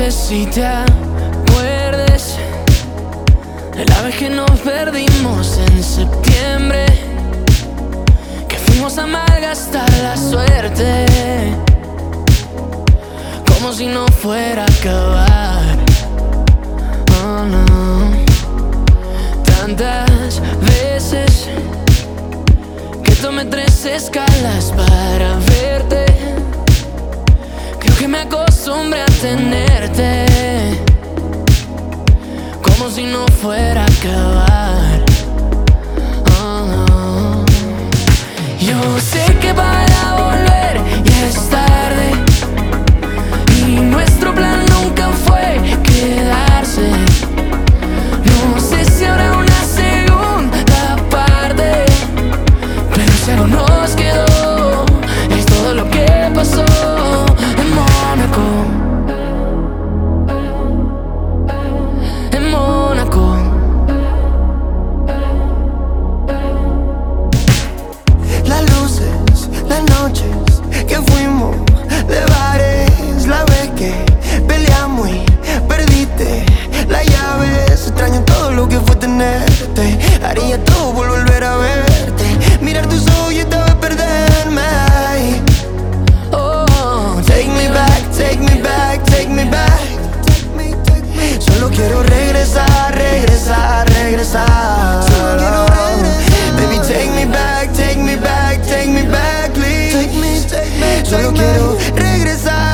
sé si te acuerdes de la vez que nos perdimos en septiembre, que fuimos a malgastar la suerte, como si no fuera a acabar. Oh no. Tantas veces que tomé 3 escalas para verte, creo que me acostumbré a tenerte, como si no fuera a acabar. Oh no. Yo sé que para volver ya es tarde, y nuestro plan nunca fue quedarse. No sé si habrá una segunda parte, pero si algo nos quedó es todo lo que pasó en Mónaco. En Mónaco. Las luces, las noches que fuimos de bares, la vez que peleamos y perdiste las llaves. Extraño todo lo que fue tenerte, haría todo por volver a verte, mirar tus ojos y esta vez perderme. Oh, Take me back, take me back, take me back. Solo quiero regresar, regresar, regresar. Solo quiero regresar. Baby, take me back, take me back, take me back, please. Solo quiero regresar.